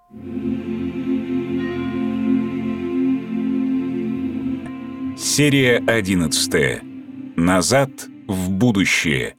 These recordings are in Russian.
Серия 11. Назад в будущее.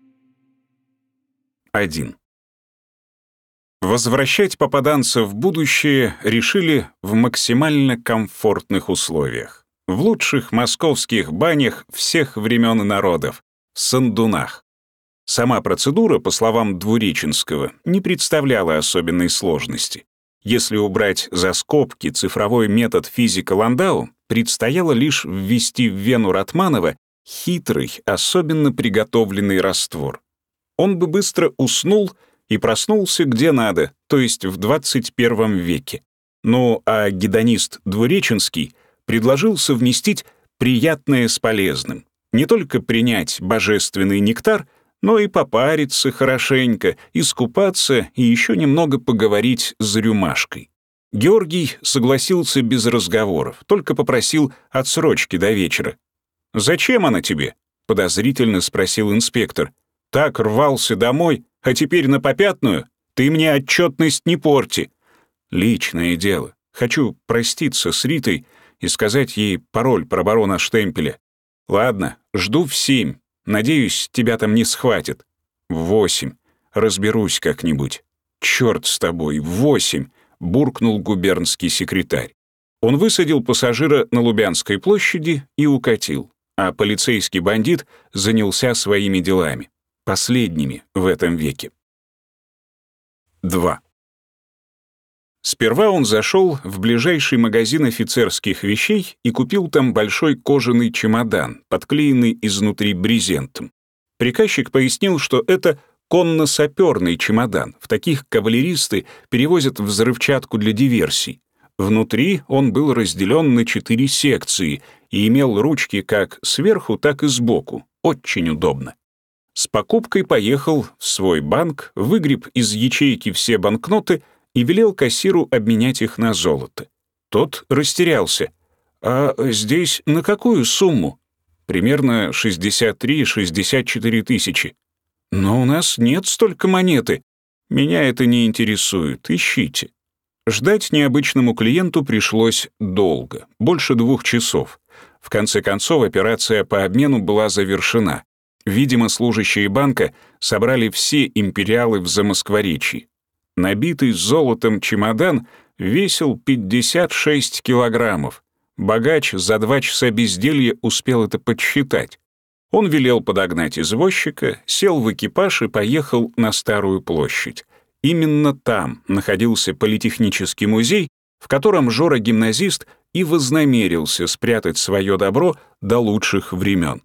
1. Возвращать попаданца в будущее решили в максимально комфортных условиях. В лучших московских банях всех времен и народов, в Сандунах. Сама процедура, по словам Двуреченского, не представляла особенной сложности. Если убрать за скобки цифровой метод физика Ландау, предстояло лишь ввести в вену Ратманова хитрый, особенно приготовленный раствор. Он бы быстро уснул и проснулся где надо, то есть в 21 веке. Ну а гедонист Двуреченский предложил совместить приятное с полезным. Не только принять божественный нектар, но и попариться хорошенько, искупаться и еще немного поговорить с рюмашкой. Георгий согласился без разговоров, только попросил отсрочки до вечера. «Зачем она тебе?» — подозрительно спросил инспектор. «Так рвался домой, а теперь на попятную? Ты мне отчетность не порти». «Личное дело. Хочу проститься с Ритой и сказать ей пароль про барона Штемпеля. Ладно, жду в 7. Надеюсь, тебя там не схватят. В 8. Разберусь как-нибудь. Черт с тобой, в 8, буркнул губернский секретарь. Он высадил пассажира на Лубянской площади и укатил, а полицейский бандит занялся своими делами, последними в этом веке. 2. Сперва он зашел в ближайший магазин офицерских вещей и купил там большой кожаный чемодан, подклеенный изнутри брезентом. Приказчик пояснил, что это конно-саперный чемодан. В таких кавалеристы перевозят взрывчатку для диверсий. Внутри он был разделен на 4 секции и имел ручки как сверху, так и сбоку. Очень удобно. С покупкой поехал в свой банк, выгреб из ячейки все банкноты и велел кассиру обменять их на золото. Тот растерялся. «А здесь на какую сумму?» «Примерно 63-64 тысячи». «Но у нас нет столько монеты». «Меня это не интересует, ищите». Ждать необычному клиенту пришлось долго, больше 2 часов. В конце концов, операция по обмену была завершена. Видимо, служащие банка собрали все империалы в Замоскворечье. Набитый золотом чемодан весил 56 килограммов. Богач за 2 часа безделья успел это подсчитать. Он велел подогнать извозчика, сел в экипаж и поехал на Старую площадь. Именно там находился политехнический музей, в котором Жора-гимназист и вознамерился спрятать свое добро до лучших времен.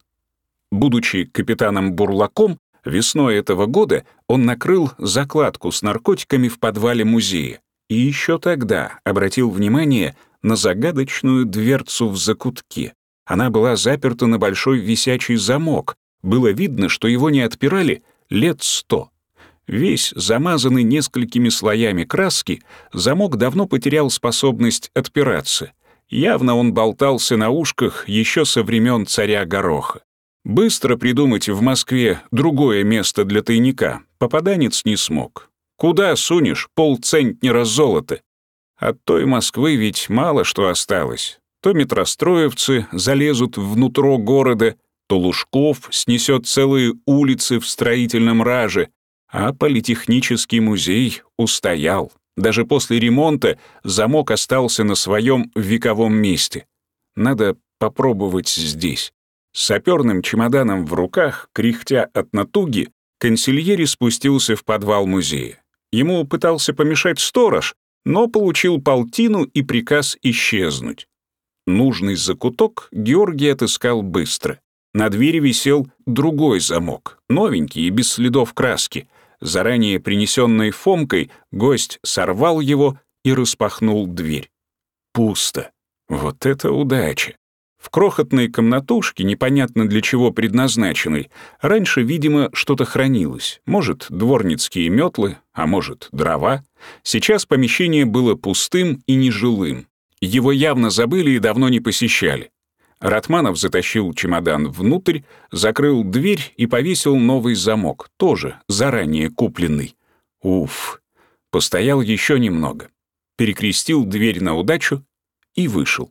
Будучи капитаном Бурлаком, весной этого года он накрыл закладку с наркотиками в подвале музея и еще тогда обратил внимание на загадочную дверцу в закутке. Она была заперта на большой висячий замок. Было видно, что его не отпирали лет 100. Весь замазанный несколькими слоями краски, замок давно потерял способность отпираться. Явно он болтался на ушках еще со времен царя Гороха. Быстро придумать в Москве другое место для тайника попаданец не смог. Куда сунешь полцентнера золота? От той Москвы ведь мало что осталось. То метростроевцы залезут внутрь города, то Лужков снесет целые улицы в строительном раже, а политехнический музей устоял. Даже после ремонта замок остался на своем вековом месте. Надо попробовать здесь. С саперным чемоданом в руках, кряхтя от натуги, консильери спустился в подвал музея. Ему пытался помешать сторож, но получил полтину и приказ исчезнуть. Нужный закуток Георгий отыскал быстро. На двери висел другой замок, новенький и без следов краски. Заранее принесенной Фомкой гость сорвал его и распахнул дверь. Пусто. Вот это удача. В крохотной комнатушке, непонятно для чего предназначенной, раньше, видимо, что-то хранилось. Может, дворницкие метлы, а может, дрова. Сейчас помещение было пустым и нежилым. Его явно забыли и давно не посещали. Ратманов затащил чемодан внутрь, закрыл дверь и повесил новый замок, тоже заранее купленный. Уф. Постоял еще немного. перекрестил дверь на удачу и вышел.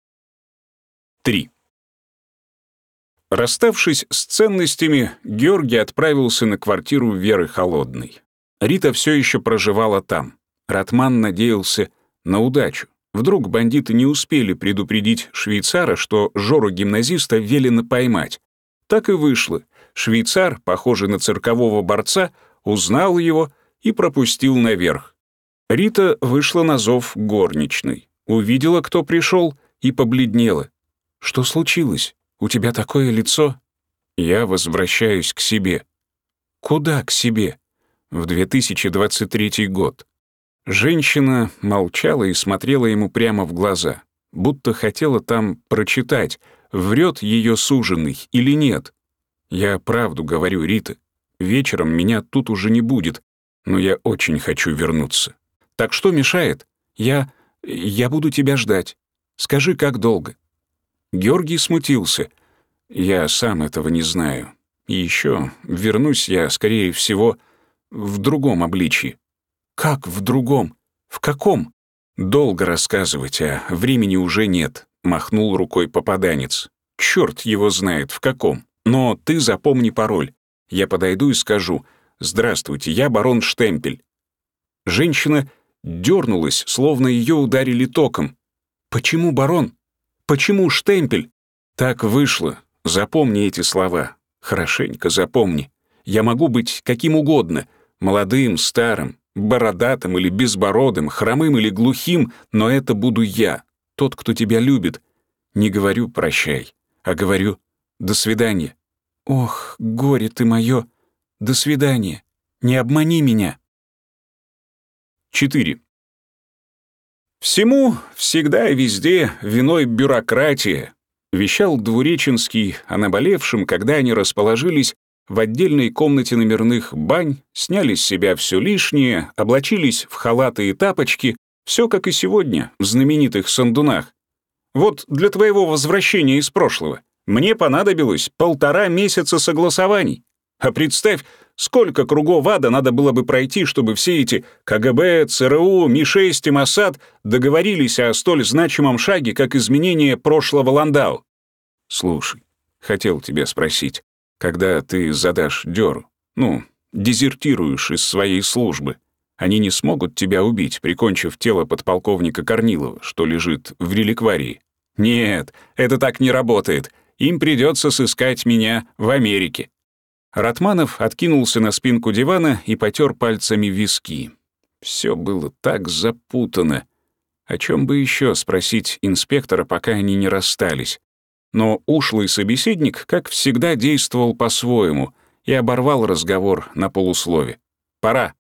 3. Расставшись с ценностями, Георгий отправился на квартиру Веры Холодной. Рита все еще проживала там. Ратман надеялся на удачу. Вдруг бандиты не успели предупредить швейцара, что Жору-гимназиста велено поймать. Так и вышло. Швейцар, похожий на циркового борца, узнал его и пропустил наверх. Рита вышла на зов горничной. Увидела, кто пришел, и побледнела. «Что случилось? У тебя такое лицо?» «Я возвращаюсь к себе». «Куда к себе?» «В 2023 год». Женщина молчала и смотрела ему прямо в глаза, будто хотела там прочитать, врет ее суженый или нет. «Я правду говорю, Рита. Вечером меня тут уже не будет, но я очень хочу вернуться. Так что мешает? Я буду тебя ждать. Скажи, как долго?» Георгий смутился. «Я сам этого не знаю. И еще вернусь я, скорее всего, в другом обличье». «Как в другом? В каком?» «Долго рассказывать, а времени уже нет», — махнул рукой попаданец. «Чёрт его знает, в каком. Но ты запомни пароль. Я подойду и скажу: «Здравствуйте, я барон Штемпель». Женщина дернулась, словно ее ударили током. «Почему барон? Почему Штемпель?» «Так вышло. Запомни эти слова. Хорошенько запомни. Я могу быть каким угодно, молодым, старым, бородатым или безбородым, хромым или глухим, но это буду я, тот, кто тебя любит. Не говорю «прощай», а говорю «до свидания». «Ох, горе ты мое! До свидания! Не обмани меня!» 4. «Всему, всегда и везде виной бюрократия», вещал Двуреченский о наболевшем, когда они расположились в отдельной комнате номерных бань, сняли с себя все лишнее, облачились в халаты и тапочки, все как и сегодня в знаменитых сандунах. «Вот для твоего возвращения из прошлого мне понадобилось 1,5 месяца согласований. А представь, сколько кругов ада надо было бы пройти, чтобы все эти КГБ, ЦРУ, Ми-6 и Моссад договорились о столь значимом шаге, как изменение прошлого Ландау. Слушай, хотел тебя спросить, когда ты задашь дёру, дезертируешь из своей службы, они не смогут тебя убить, прикончив тело подполковника Корнилова, что лежит в реликварии? Нет, это так не работает. Им придется сыскать меня в Америке». Ратманов откинулся на спинку дивана и потер пальцами виски. Все было так запутано. О чем бы еще спросить инспектора, пока они не расстались? Но ушлый собеседник, как всегда, действовал по-своему и оборвал разговор на полуслове. «Пора».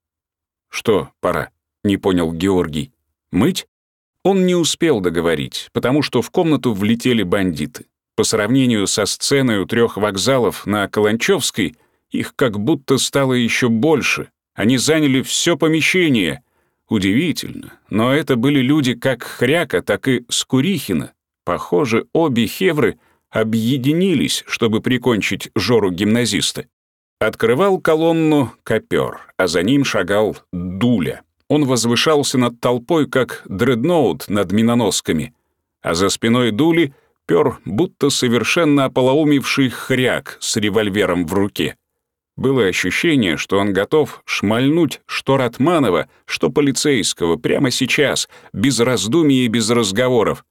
«Что пора?» — не понял Георгий. «Мыть?» Он не успел договорить, потому что в комнату влетели бандиты. По сравнению со сценой у 3 вокзалов на Каланчевской, их как будто стало еще больше. Они заняли все помещение. Удивительно, но это были люди как Хряка, так и Скурихина. Похоже, обе хевры объединились, чтобы прикончить Жору-гимназиста. Открывал колонну Копер, а за ним шагал Дуля. Он возвышался над толпой, как дредноут над миноносками, а за спиной Дули пёр будто совершенно ополоумевший Хряк с револьвером в руке. Было ощущение, что он готов шмальнуть что Ратманова, что полицейского прямо сейчас, без раздумий и без разговоров.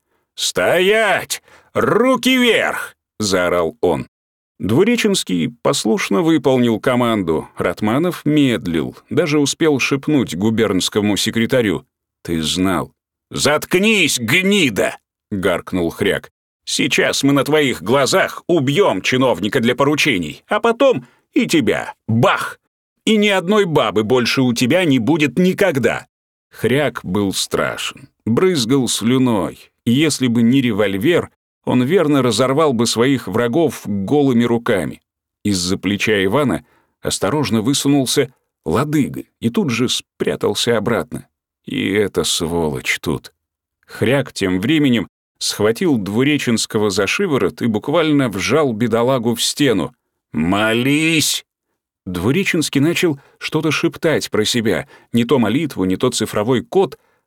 «Стоять! Руки вверх!» — заорал он. Двуреченский послушно выполнил команду. Ратманов медлил, даже успел шепнуть губернскому секретарю. «Ты знал». «Заткнись, гнида!» — гаркнул Хряк. «Сейчас мы на твоих глазах убьем чиновника для поручений, а потом и тебя. Бах! И ни одной бабы больше у тебя не будет никогда». Хряк был страшен, брызгал слюной, и если бы не револьвер, он верно разорвал бы своих врагов голыми руками. Из-за плеча Ивана осторожно высунулся Ладыга и тут же спрятался обратно. И эта сволочь тут. Хряк тем временем схватил Двуреченского за шиворот и буквально вжал бедолагу в стену. «Молись!» Двуреченский начал что-то шептать про себя, не то молитву, не то цифровой код,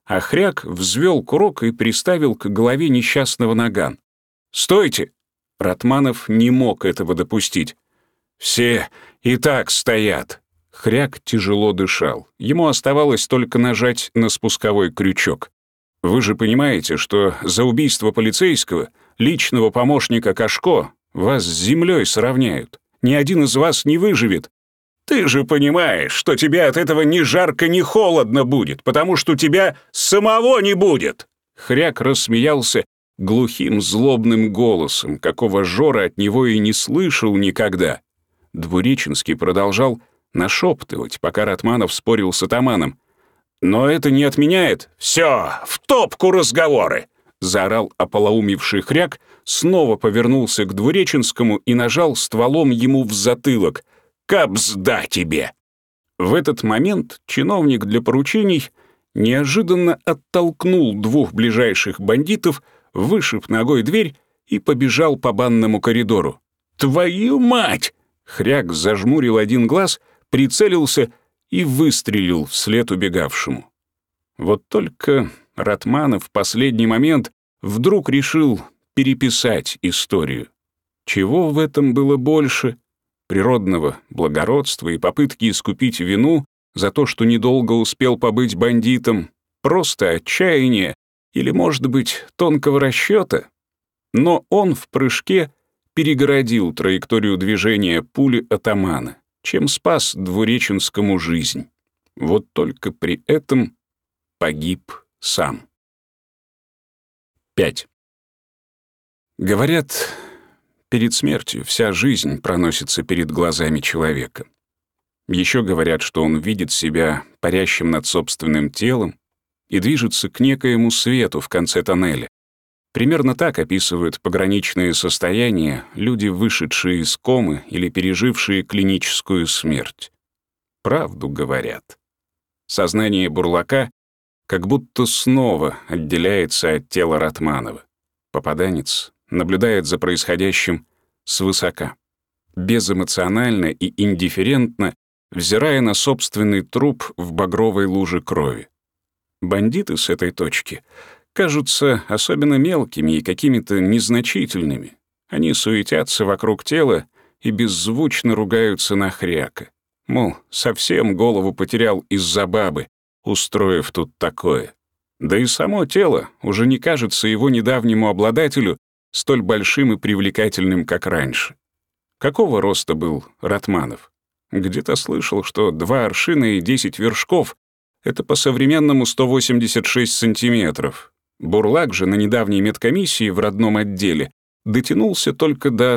а Хряк взвел курок и приставил к голове несчастного наган. «Стойте!» Ратманов не мог этого допустить. «Все и так стоят!» Хряк тяжело дышал. Ему оставалось только нажать на спусковой крючок. «Вы же понимаете, что за убийство полицейского, личного помощника Кашко, вас с землей сравняют. Ни один из вас не выживет. Ты же понимаешь, что тебе от этого ни жарко, ни холодно будет, потому что тебя самого не будет!» Хряк рассмеялся глухим злобным голосом, какого Жора от него и не слышал никогда. Двуреченский продолжал нашептывать, пока Ратманов спорил с атаманом. «Но это не отменяет...» «Все, в топку разговоры!» — заорал ополоумевший Хряк, снова повернулся к Двуреченскому и нажал стволом ему в затылок. «Кабзда тебе!» В этот момент чиновник для поручений неожиданно оттолкнул двух ближайших бандитов, вышиб ногой дверь и побежал по банному коридору. «Твою мать!» Хряк зажмурил один глаз, прицелился и выстрелил вслед убегавшему. Вот только Ратманов в последний момент вдруг решил переписать историю. Чего в этом было больше? Природного благородства и попытки искупить вину за то, что недолго успел побыть бандитом, просто отчаяния или, может быть, тонкого расчета? Но он в прыжке перегородил траекторию движения пули атамана, чем спас Двуреченскому жизнь. Вот только при этом погиб сам. 5. Говорят, перед смертью вся жизнь проносится перед глазами человека. Еще говорят, что он видит себя парящим над собственным телом и движется к некоему свету в конце тоннеля. Примерно так описывают пограничные состояния люди, вышедшие из комы или пережившие клиническую смерть. Правду говорят. Сознание Бурлака как будто снова отделяется от тела Ратманова. Попаданец наблюдает за происходящим свысока, безэмоционально и индифферентно, взирая на собственный труп в багровой луже крови. Бандиты с этой точки кажутся особенно мелкими и какими-то незначительными. Они суетятся вокруг тела и беззвучно ругаются на Хряка. Мол, совсем голову потерял из-за бабы, устроив тут такое. Да и само тело уже не кажется его недавнему обладателю столь большим и привлекательным, как раньше. Какого роста был Ратманов? Где-то слышал, что 2 аршина и 10 вершков — это по-современному 186 сантиметров. Бурлак же на недавней медкомиссии в родном отделе дотянулся только до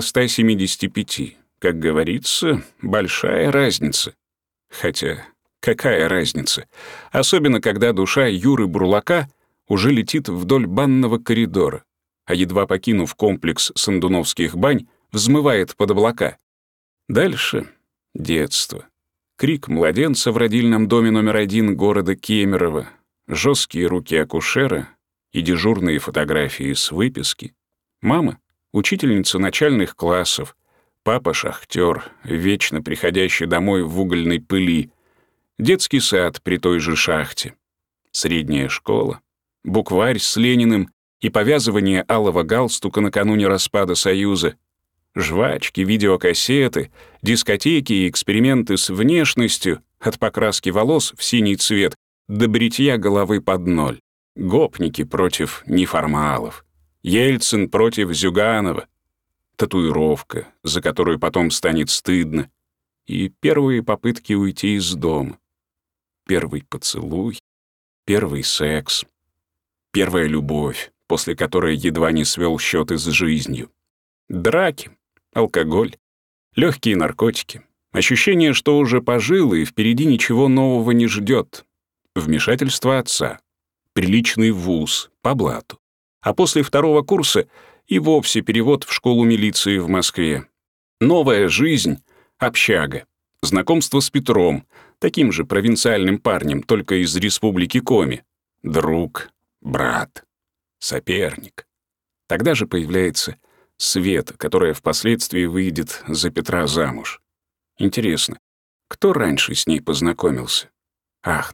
175. Как говорится, большая разница. Хотя, какая разница? Особенно, когда душа Юры Бурлака уже летит вдоль банного коридора, а едва покинув комплекс Сандуновских бань, взмывает под облака. Дальше — детство. Крик младенца в родильном доме номер 1 города Кемерово, жесткие руки акушера и дежурные фотографии с выписки. Мама — учительница начальных классов, папа — шахтер, вечно приходящий домой в угольной пыли, детский сад при той же шахте, средняя школа, букварь с Лениным и повязывание алого галстука накануне распада Союза, жвачки, видеокассеты, дискотеки и эксперименты с внешностью, от покраски волос в синий цвет до бритья головы под ноль, гопники против неформалов, Ельцин против Зюганова, татуировка, за которую потом станет стыдно, и первые попытки уйти из дома, первый поцелуй, первый секс, первая любовь, после которой едва не свел счеты с жизнью, драки, алкоголь, легкие наркотики, ощущение, что уже пожил и впереди ничего нового не ждет, вмешательство отца, приличный вуз по блату, а после 2-го курса и вовсе перевод в школу милиции в Москве. Новая жизнь, общага, знакомство с Петром, таким же провинциальным парнем, только из республики Коми, друг, брат, соперник. Тогда же появляется Света, которая впоследствии выйдет за Петра замуж. Интересно, кто раньше с ней познакомился? Ах, да,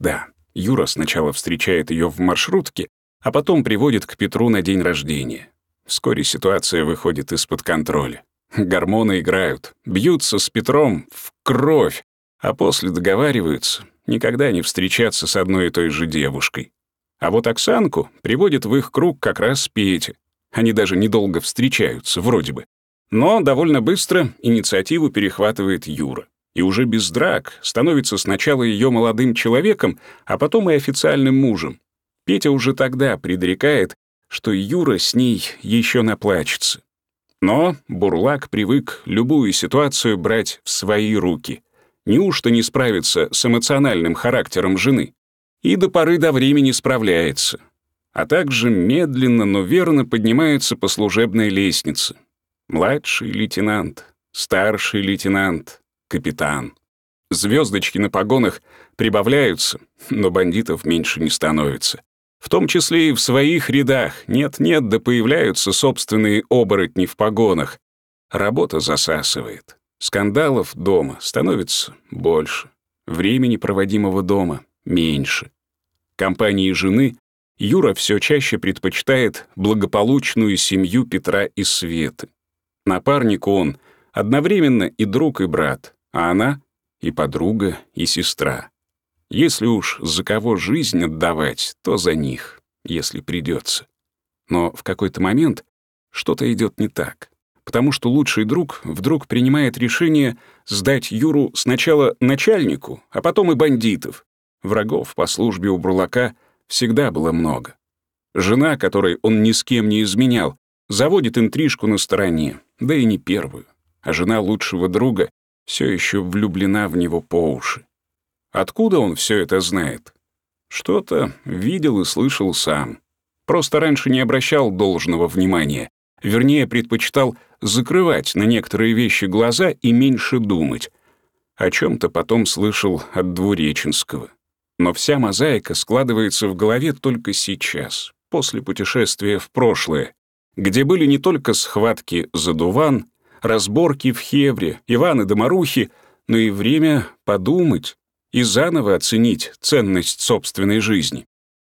Юра сначала встречает ее в маршрутке, а потом приводит к Петру на день рождения. Вскоре ситуация выходит из-под контроля. Гормоны играют, бьются с Петром в кровь, а после договариваются никогда не встречаться с одной и той же девушкой. А вот Оксанку приводит в их круг как раз Петя. Они даже недолго встречаются, вроде бы. Но довольно быстро инициативу перехватывает Юра. И уже без драк становится сначала ее молодым человеком, а потом и официальным мужем. Петя уже тогда предрекает, что Юра с ней еще наплачется. Но Бурлак привык любую ситуацию брать в свои руки. Неужто не справится с эмоциональным характером жены? И до поры до времени справляется. А также медленно, но верно поднимается по служебной лестнице. Младший лейтенант, старший лейтенант, капитан. Звездочки на погонах прибавляются, но бандитов меньше не становится. В том числе и в своих рядах нет-нет, да появляются собственные оборотни в погонах. Работа засасывает. Скандалов дома становится больше. Времени, проводимого дома, меньше. Компании жены Юра все чаще предпочитает благополучную семью Петра и Светы. Напарнику он одновременно и друг, и брат, а она — и подруга, и сестра. Если уж за кого жизнь отдавать, то за них, если придется. Но в какой-то момент что-то идет не так, потому что лучший друг вдруг принимает решение сдать Юру сначала начальнику, а потом и бандитов. Врагов по службе у Бурлака всегда было много. Жена, которой он ни с кем не изменял, заводит интрижку на стороне, да и не первую. А жена лучшего друга все еще влюблена в него по уши. Откуда он все это знает? Что-то видел и слышал сам. Просто раньше не обращал должного внимания. Вернее, предпочитал закрывать на некоторые вещи глаза и меньше думать. О чем-то потом слышал от Двуреченского. Но вся мозаика складывается в голове только сейчас, после путешествия в прошлое, где были не только схватки за дуван, разборки в Хевре, Иваны да Марухи, но и время подумать и заново оценить ценность собственной жизни.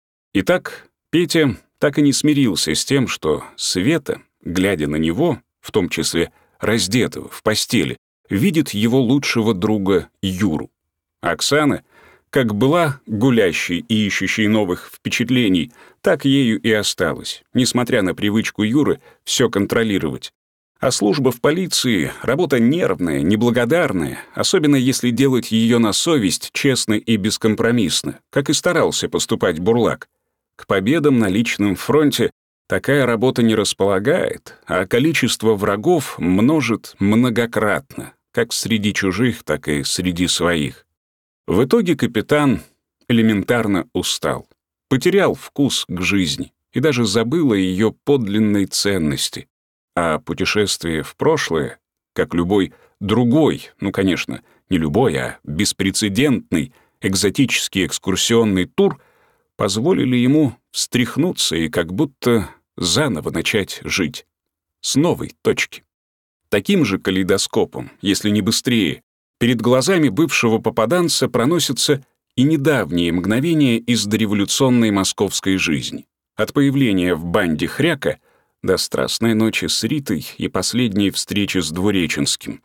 Итак, Петя так и не смирился с тем, что Света, глядя на него, в том числе раздетого, в постели, видит его лучшего друга Юру. Оксана, как была гулящей и ищущей новых впечатлений, так ею и осталась, несмотря на привычку Юры все контролировать. А служба в полиции — работа нервная, неблагодарная, особенно если делать ее на совесть, честно и бескомпромиссно, как и старался поступать Бурлак. К победам на личном фронте такая работа не располагает, а количество врагов множит многократно, как среди чужих, так и среди своих. В итоге капитан элементарно устал, потерял вкус к жизни и даже забыл о ее подлинной ценности. А путешествие в прошлое, как любой другой, ну, конечно, не любой, а беспрецедентный экзотический экскурсионный тур, позволили ему встряхнуться и как будто заново начать жить. С новой точки. Таким же калейдоскопом, если не быстрее, перед глазами бывшего попаданца проносятся и недавние мгновения из дореволюционной московской жизни. От появления в банде Хряка до страстной ночи с Ритой и последней встречи с Двуреченским.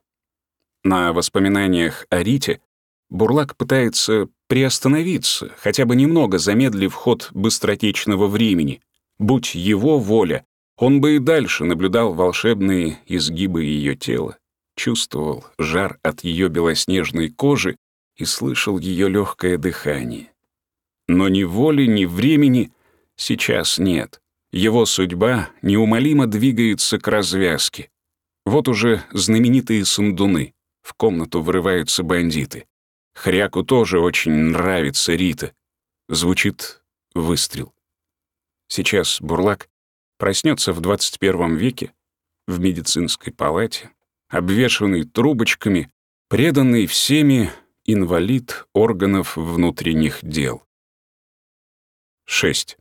На воспоминаниях о Рите Бурлак пытается приостановиться, хотя бы немного замедлив ход быстротечного времени. Будь его воля, он бы и дальше наблюдал волшебные изгибы ее тела, чувствовал жар от ее белоснежной кожи и слышал ее легкое дыхание. Но ни воли, ни времени сейчас нет. Его судьба неумолимо двигается к развязке. Вот уже знаменитые сандуны. В комнату врываются бандиты. Хряку тоже очень нравится Рита. Звучит выстрел. Сейчас Бурлак проснется в 21 веке в медицинской палате, обвешанный трубочками, преданный всеми инвалид органов внутренних дел. 6.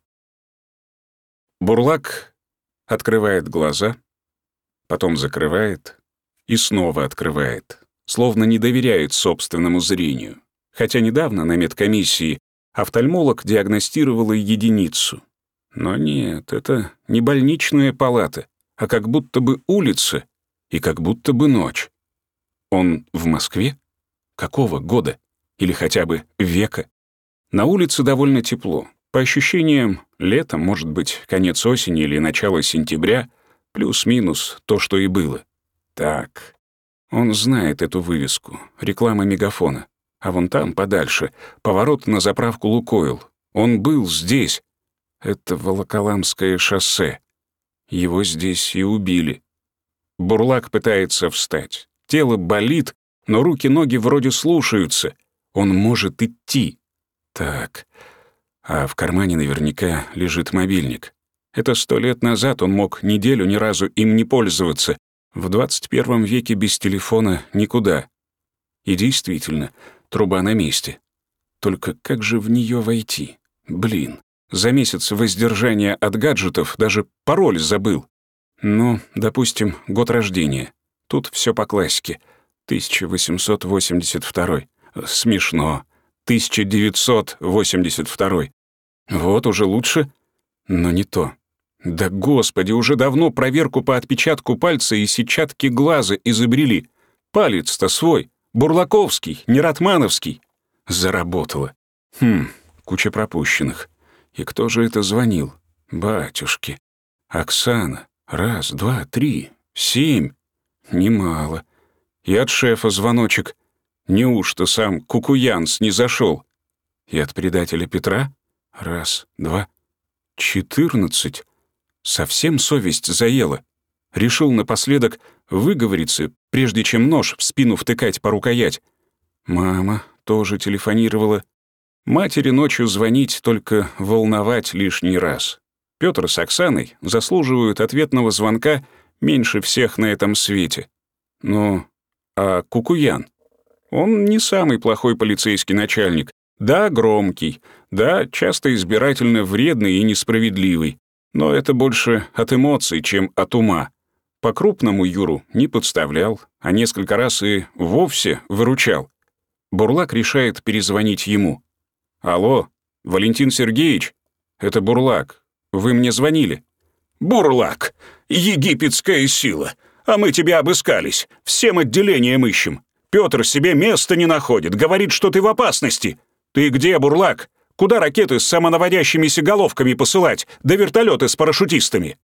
Бурлак открывает глаза, потом закрывает и снова открывает, словно не доверяет собственному зрению. Хотя недавно на медкомиссии Офтальмолог диагностировала единицу. Но нет, это не больничная палата, а как будто бы улица и как будто бы ночь. Он в Москве? Какого года? Или хотя бы века? На улице довольно тепло. По ощущениям, лето, может быть, конец осени или начало сентября, плюс-минус то, что и было. Так, он знает эту вывеску, реклама Мегафона. А вон там, подальше, поворот на заправку «Лукойл». Он был здесь. Это Волоколамское шоссе. Его здесь и убили. Бурлак пытается встать. Тело болит, но руки-ноги вроде слушаются. Он может идти. Так, а в кармане наверняка лежит мобильник. Это 100 лет назад он мог неделю ни разу им не пользоваться. В 21 веке без телефона никуда. И действительно, труба на месте. Только как же в нее войти? Блин, за месяц воздержания от гаджетов даже пароль забыл. Ну, допустим, год рождения. Тут все по классике. 1882. Смешно. 1982. Вот уже лучше, но не то. Да господи, уже давно проверку по отпечатку пальца и сетчатке глаза изобрели. Палец-то свой, бурлаковский, не ратмановский. Заработало. Куча пропущенных. И кто же это звонил? Батюшки. Оксана. 1, 2, 3, 7. Немало. И от шефа звоночек. Неужто сам Кукуянс не зашел? И от предателя Петра? 1, 2, 14. Совсем совесть заела. Решил напоследок выговориться, прежде чем нож в спину втыкать по рукоять. Мама тоже телефонировала. Матери ночью звонить, только волновать лишний раз. Пётр с Оксаной заслуживают ответного звонка меньше всех на этом свете. Ну, а Кукуян? Он не самый плохой полицейский начальник. Да, громкий. Да, часто избирательно вредный и несправедливый. Но это больше от эмоций, чем от ума. По-крупному Юру не подставлял, а несколько раз и вовсе выручал. Бурлак решает перезвонить ему. «Алло, Валентин Сергеевич? Это Бурлак. Вы мне звонили?» «Бурлак, египетская сила. А мы тебя обыскались. Всем отделением ищем. Пётр себе места не находит, говорит, что ты в опасности. Ты где, Бурлак? Куда ракеты с самонаводящимися головками посылать, да вертолеты с парашютистами?»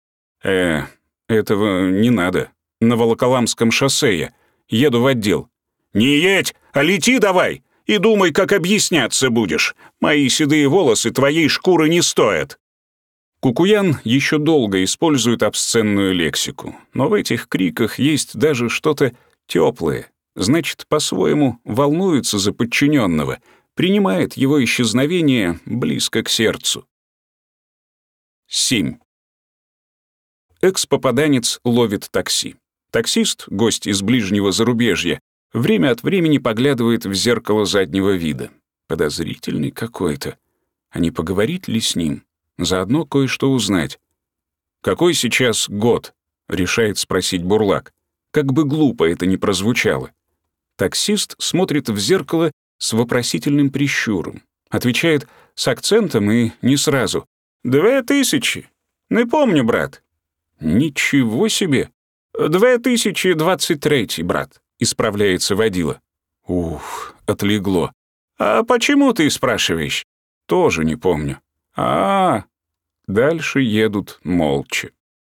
Этого не надо. На Волоколамском шоссе я. Еду в отдел». «Не едь, а лети давай, и думай, как объясняться будешь. Мои седые волосы твоей шкуры не стоят». Кукуян еще долго использует обсценную лексику, но в этих криках есть даже что-то теплое. Значит, по-своему волнуется за подчиненного, принимает его исчезновение близко к сердцу. 7. Экс-попаданец ловит такси. Таксист, гость из ближнего зарубежья, время от времени поглядывает в зеркало заднего вида. Подозрительный какой-то. А не поговорить ли с ним? Заодно кое-что узнать. «Какой сейчас год?» — решает спросить Бурлак. Как бы глупо это ни прозвучало. Таксист смотрит в зеркало с вопросительным прищуром. Отвечает с акцентом и не сразу. 2000. Не помню, брат. Ничего себе. 2023, брат, исправляется водила. Ух, отлегло. А почему ты спрашиваешь? Тоже не помню. Дальше едут молча.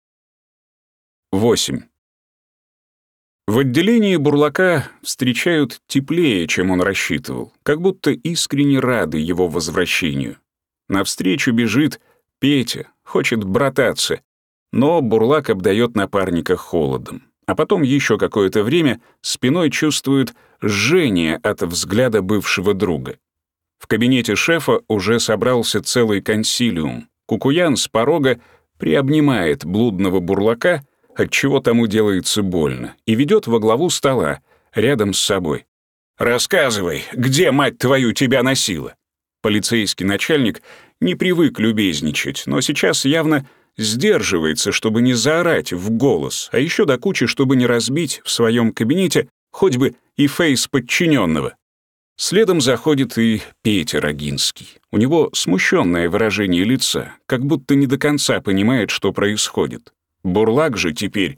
8. В отделении Бурлака встречают теплее, чем он рассчитывал, как будто искренне рады его возвращению. Навстречу бежит Петя, хочет брататься, но Бурлак обдает напарника холодом. А потом еще какое-то время спиной чувствует жжение от взгляда бывшего друга. В кабинете шефа уже собрался целый консилиум. Кукуян с порога приобнимает блудного Бурлака, отчего тому делается больно, и ведет во главу стола, рядом с собой. «Рассказывай, где, мать твою, тебя носила?» Полицейский начальник не привык любезничать, но сейчас явно сдерживается, чтобы не заорать в голос, а еще до кучи, чтобы не разбить в своем кабинете хоть бы и фейс подчиненного. Следом заходит и Петя Рогинский. У него смущенное выражение лица, как будто не до конца понимает, что происходит. Бурлак же теперь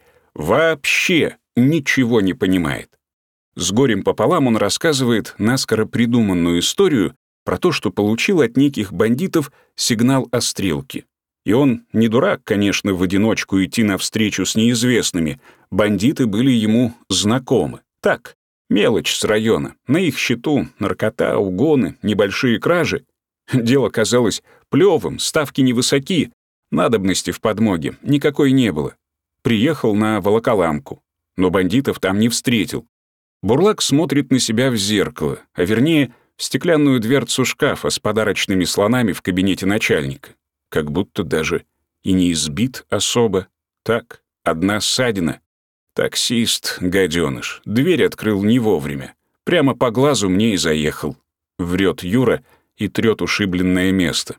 вообще ничего не понимает. С горем пополам он рассказывает наскоро придуманную историю про то, что получил от неких бандитов сигнал о стрелке. И он не дурак, конечно, в одиночку идти навстречу с неизвестными. Бандиты были ему знакомы. Так, мелочь с района. На их счету наркота, угоны, небольшие кражи. Дело казалось плевым, ставки невысоки. Надобности в подмоге никакой не было. Приехал на Волоколамку, но бандитов там не встретил. Бурлак смотрит на себя в зеркало, а вернее, в стеклянную дверцу шкафа с подарочными слонами в кабинете начальника. Как будто даже и не избит особо. Так, одна ссадина. Таксист, гаденыш, дверь открыл не вовремя. Прямо по глазу мне и заехал. Врет Юра и трёт ушибленное место.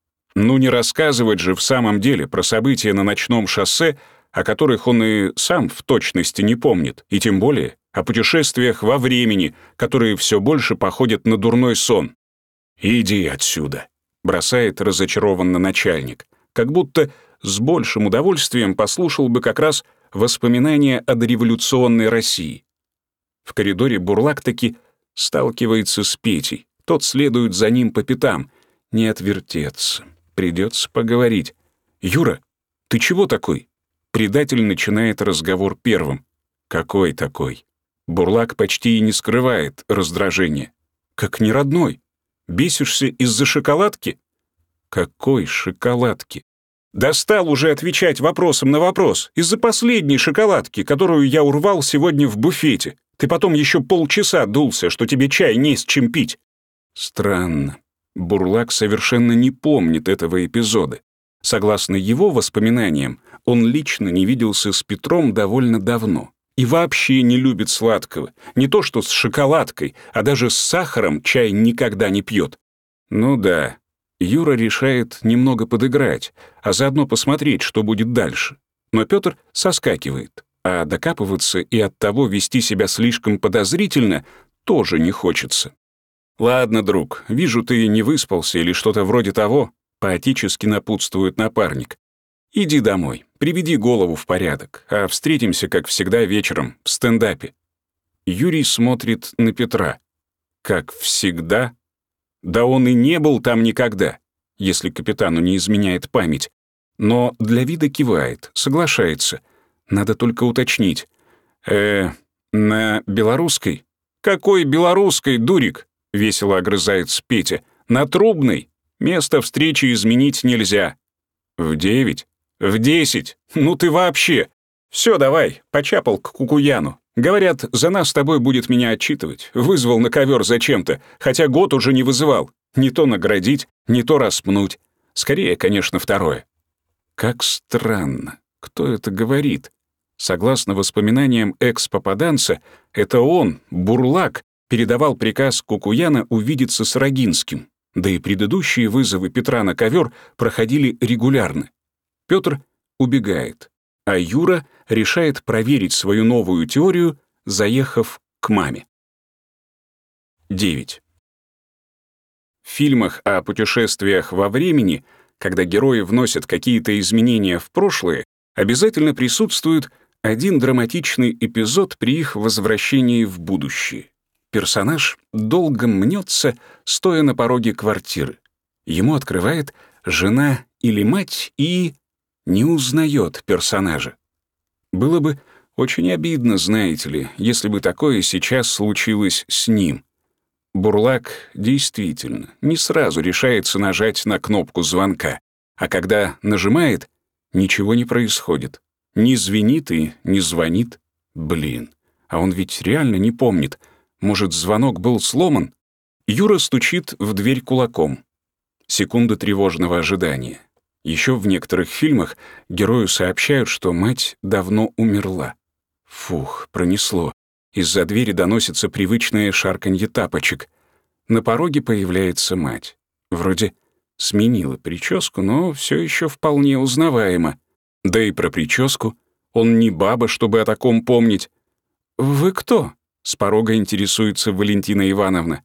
Ну не рассказывать же в самом деле про события на ночном шоссе, о которых он и сам в точности не помнит, и тем более о путешествиях во времени, которые все больше походят на дурной сон. «Иди отсюда», — бросает разочарованно начальник, как будто с большим удовольствием послушал бы как раз воспоминания о дореволюционной России. В коридоре Бурлак таки сталкивается с Петей, тот следует за ним по пятам. Не отвертеться, придется поговорить. «Юра, ты чего такой?» Предатель начинает разговор первым. «Какой такой?» Бурлак почти и не скрывает раздражения. «Как не родной? Бесишься из-за шоколадки?» «Какой шоколадки?» «Достал уже отвечать вопросом на вопрос. Из-за последней шоколадки, которую я урвал сегодня в буфете. Ты потом еще полчаса дулся, что тебе чай не с чем пить». Странно. Бурлак совершенно не помнит этого эпизода. Согласно его воспоминаниям, он лично не виделся с Петром довольно давно. И вообще не любит сладкого. Не то что с шоколадкой, а даже с сахаром чай никогда не пьет. Ну да, Юра решает немного подыграть, а заодно посмотреть, что будет дальше. Но Петр соскакивает, а докапываться и оттого вести себя слишком подозрительно тоже не хочется. «Ладно, друг, вижу, ты не выспался или что-то вроде того», поотечески напутствует напарник. «Иди домой, приведи голову в порядок, а встретимся, как всегда, вечером в стендапе». Юрий смотрит на Петра. «Как всегда?» Да он и не был там никогда, если капитану не изменяет память. Но для вида кивает, соглашается. Надо только уточнить. На белорусской? Какой белорусской, дурик? Весело огрызается Петя. На Трубной. Место встречи изменить нельзя. В 9? В 10? Ну ты вообще. Все, давай, почапал к Кукуяну. Говорят, за нас с тобой будет меня отчитывать. Вызвал на ковер зачем-то, хотя год уже не вызывал. Не то наградить, не то распнуть. Скорее, конечно, второе. Как странно. Кто это говорит? Согласно воспоминаниям экс-попаданца, это он, Бурлак, передавал приказ Кукуяна увидеться с Рогинским. Да и предыдущие вызовы Петра на ковер проходили регулярно. Петр убегает, а Юра решает проверить свою новую теорию, заехав к маме. 9. В фильмах о путешествиях во времени, когда герои вносят какие-то изменения в прошлое, обязательно присутствует один драматичный эпизод при их возвращении в будущее. Персонаж долго мнется, стоя на пороге квартиры. Ему открывает жена или мать и не узнает персонажа. Было бы очень обидно, знаете ли, если бы такое сейчас случилось с ним. Бурлак действительно не сразу решается нажать на кнопку звонка, а когда нажимает, ничего не происходит. Не звенит и не звонит. Блин, а он ведь реально не помнит. Может, звонок был сломан? Юра стучит в дверь кулаком. Секунда тревожного ожидания. Еще в некоторых фильмах герою сообщают, что мать давно умерла. Фух, пронесло. Из-за двери доносится привычное шарканье тапочек. На пороге появляется мать. Вроде сменила прическу, но все еще вполне узнаваемо. Да и про прическу. Он не баба, чтобы о таком помнить. «Вы кто?» — с порога интересуется Валентина Ивановна.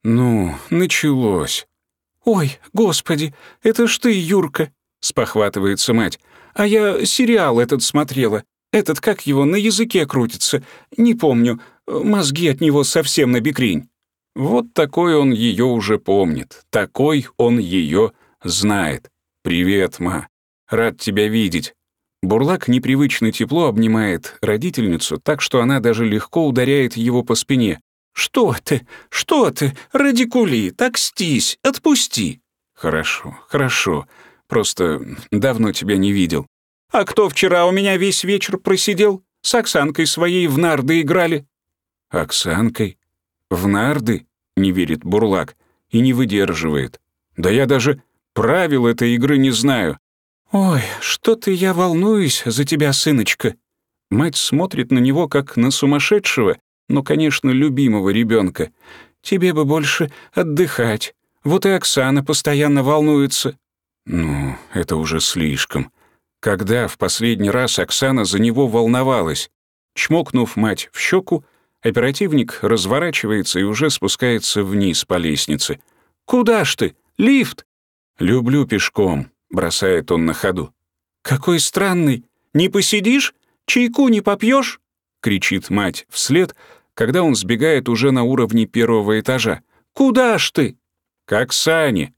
Ну, началось. «Ой, господи, это ж ты, Юрка!» — спохватывается мать. «А я сериал этот смотрела. Этот, как его, на языке крутится. Не помню. Мозги от него совсем набекрень». Вот такой он ее уже помнит. Такой он ее знает. «Привет, ма. Рад тебя видеть». Бурлак непривычно тепло обнимает родительницу, так что она даже легко ударяет его по спине. «Что ты? Что ты? Радикули, так стись, отпусти!» «Хорошо, хорошо. Просто давно тебя не видел». «А кто вчера у меня весь вечер просидел? С Оксанкой своей в нарды играли». «Оксанкой? В нарды?» — не верит Бурлак и не выдерживает. «Да я даже правил этой игры не знаю». «Ой, что-то я волнуюсь за тебя, сыночка». Мать смотрит на него, как на сумасшедшего, но, конечно, любимого ребенка. «Тебе бы больше отдыхать. Вот и Оксана постоянно волнуется». Ну, это уже слишком. Когда в последний раз Оксана за него волновалась? Чмокнув мать в щеку, оперативник разворачивается и уже спускается вниз по лестнице. «Куда ж ты? Лифт?» «Люблю пешком», — бросает он на ходу. «Какой странный. Не посидишь? Чайку не попьешь?» — кричит мать вслед, когда он сбегает уже на уровне первого этажа. «Куда ж ты?» «К Оксане».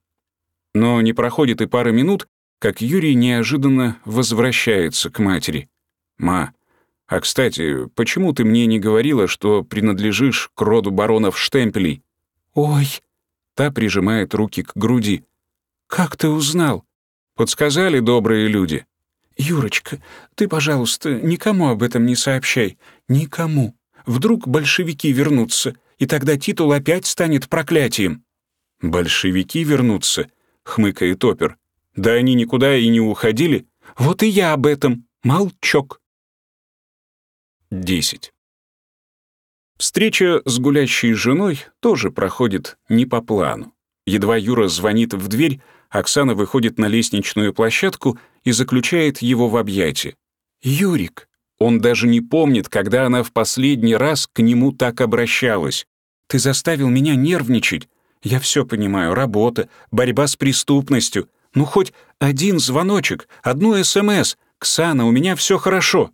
Но не проходит и пары минут, как Юрий неожиданно возвращается к матери. «Ма, а, кстати, почему ты мне не говорила, что принадлежишь к роду баронов Штемпелей?» «Ой!» Та прижимает руки к груди. «Как ты узнал?» «Подсказали добрые люди». «Юрочка, ты, пожалуйста, никому об этом не сообщай. Никому. Вдруг большевики вернутся, и тогда титул опять станет проклятием». «Большевики вернутся?» — хмыкает опер. «Да они никуда и не уходили». «Вот и я об этом. Молчок». 10. Встреча с гулящей женой тоже проходит не по плану. Едва Юра звонит в дверь, Оксана выходит на лестничную площадку и заключает его в объятия. «Юрик». Он даже не помнит, когда она в последний раз к нему так обращалась. «Ты заставил меня нервничать. Я все понимаю, работа, борьба с преступностью. Ну, хоть один звоночек, одну СМС. Ксана, у меня все хорошо».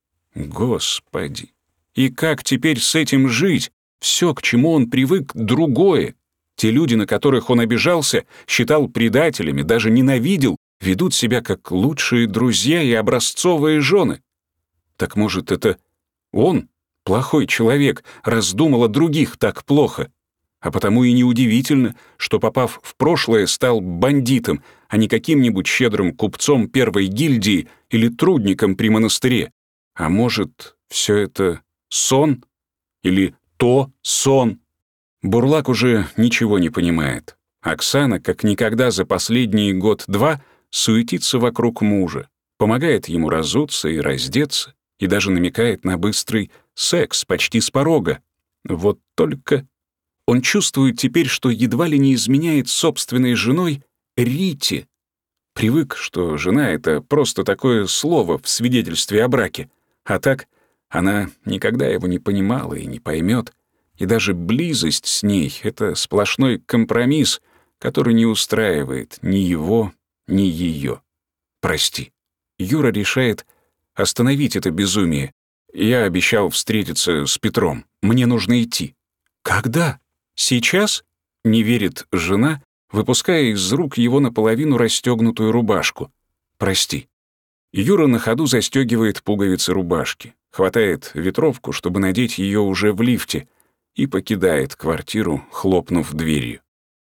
Господи, и как теперь с этим жить? Все, к чему он привык, другое. Те люди, на которых он обижался, считал предателями, даже ненавидел, ведут себя как лучшие друзья и образцовые жены. Так может, это он, плохой человек, раздумал о других так плохо? А потому и неудивительно, что, попав в прошлое, стал бандитом, а не каким-нибудь щедрым купцом первой гильдии или трудником при монастыре. А может, все это сон? Или то сон? Бурлак уже ничего не понимает. Оксана, как никогда за последние год-два, суетится вокруг мужа, помогает ему разуться и раздеться, и даже намекает на быстрый секс почти с порога. Вот только он чувствует теперь, что едва ли не изменяет собственной женой Рите. Привык, что жена — это просто такое слово в свидетельстве о браке. А так она никогда его не понимала и не поймет. И даже близость с ней — это сплошной компромисс, который не устраивает ни его, ни ее. «Прости». Юра решает остановить это безумие. «Я обещал встретиться с Петром. Мне нужно идти». «Когда? Сейчас?» — не верит жена, выпуская из рук его наполовину расстегнутую рубашку. «Прости». Юра на ходу застегивает пуговицы рубашки, хватает ветровку, чтобы надеть ее уже в лифте, и покидает квартиру, хлопнув дверью.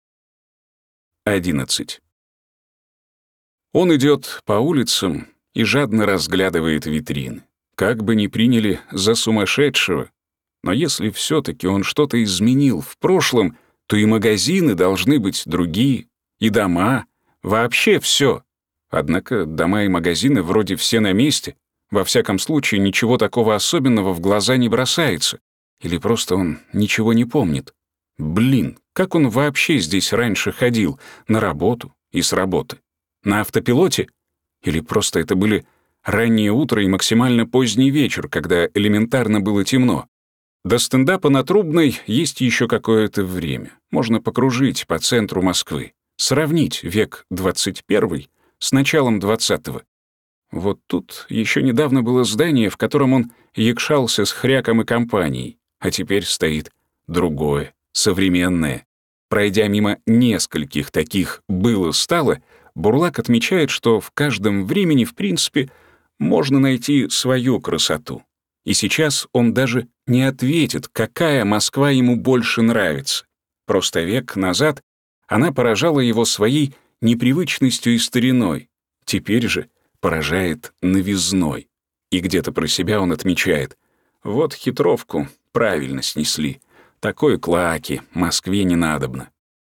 11. Он идет по улицам и жадно разглядывает витрины. Как бы ни приняли за сумасшедшего, но если все-таки он что-то изменил в прошлом, то и магазины должны быть другие, и дома, вообще все. Однако дома и магазины вроде все на месте. Во всяком случае, ничего такого особенного в глаза не бросается. Или просто он ничего не помнит. Блин, как он вообще здесь раньше ходил? На работу и с работы? На автопилоте? Или просто это были раннее утро и максимально поздний вечер, когда элементарно было темно? До стендапа на Трубной есть еще какое-то время. Можно покружить по центру Москвы, сравнить век 21 с началом 20-го. Вот тут еще недавно было здание, в котором он якшался с Хряком и компанией, а теперь стоит другое, современное. Пройдя мимо нескольких таких «было-стало», Бурлак отмечает, что в каждом времени, в принципе, можно найти свою красоту. И сейчас он даже не ответит, какая Москва ему больше нравится. Просто век назад она поражала его своей непривычностью и стариной. Теперь же поражает новизной. И где-то про себя он отмечает: вот хитровку правильно снесли. Такой клоаки Москве не надобно.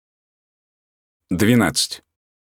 12.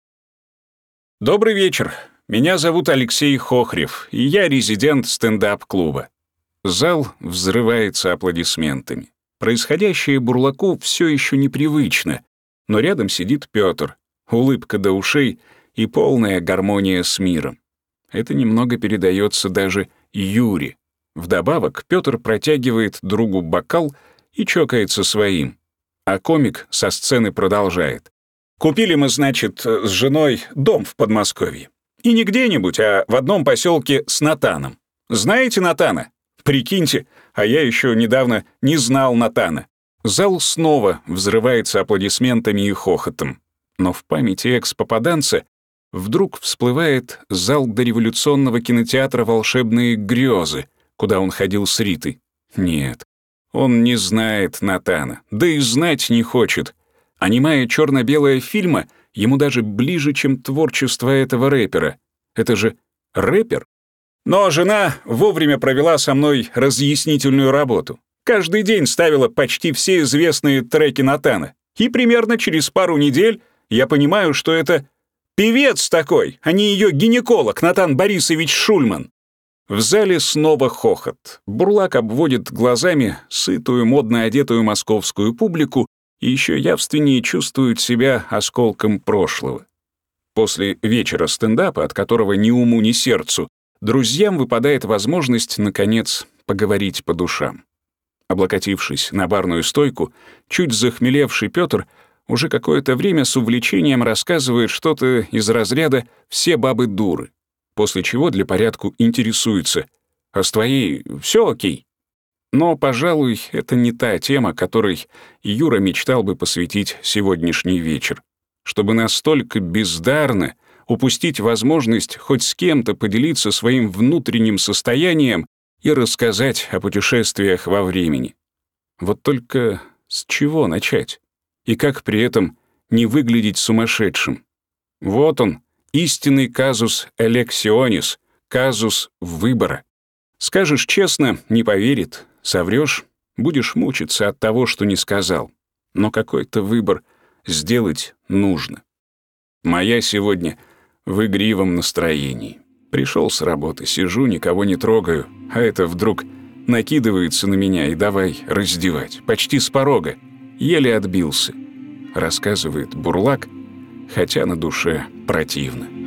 Добрый вечер. Меня зовут Алексей Хохрев, и я резидент стендап-клуба. Зал взрывается аплодисментами. Происходящее Бурлаку все еще непривычно, но рядом сидит Петр, улыбка до ушей и полная гармония с миром. Это немного передается даже Юре. Вдобавок Петр протягивает другу бокал и чокается своим. А комик со сцены продолжает. Купили мы, значит, с женой дом в Подмосковье. И не где-нибудь, а в одном поселке с Натаном. Знаете Натана? Прикиньте, а я еще недавно не знал Натана. Зал снова взрывается аплодисментами и хохотом. Но в памяти экс-попаданца вдруг всплывает зал дореволюционного кинотеатра «Волшебные грезы», куда он ходил с Ритой. Нет, он не знает Натана, да и знать не хочет. А немая черно-белая фильма ему даже ближе, чем творчество этого рэпера. Это же рэпер. Но жена вовремя провела со мной разъяснительную работу. Каждый день ставила почти все известные треки Натана. И примерно через пару недель я понимаю, что это певец такой, а не ее гинеколог Натан Борисович Шульман. В зале снова хохот. Бурлак обводит глазами сытую, модно одетую московскую публику и еще явственнее чувствует себя осколком прошлого. После вечера стендапа, от которого ни уму, ни сердцу, друзьям выпадает возможность, наконец, поговорить по душам. Облокотившись на барную стойку, чуть захмелевший Петр уже какое-то время с увлечением рассказывает что-то из разряда «все бабы дуры», после чего для порядку интересуется: «А с твоей все окей?» Но, пожалуй, это не та тема, которой Юра мечтал бы посвятить сегодняшний вечер. Чтобы настолько бездарно упустить возможность хоть с кем-то поделиться своим внутренним состоянием и рассказать о путешествиях во времени. Вот только с чего начать? И как при этом не выглядеть сумасшедшим? Вот он, истинный казус элекционис, казус выбора. Скажешь честно — не поверит, соврёшь — будешь мучиться от того, что не сказал. Но какой-то выбор сделать нужно. Моя сегодня в игривом настроении. Пришел с работы, сижу, никого не трогаю, а это вдруг накидывается на меня и давай раздевать, почти с порога. Еле отбился, рассказывает Бурлак, хотя на душе противно.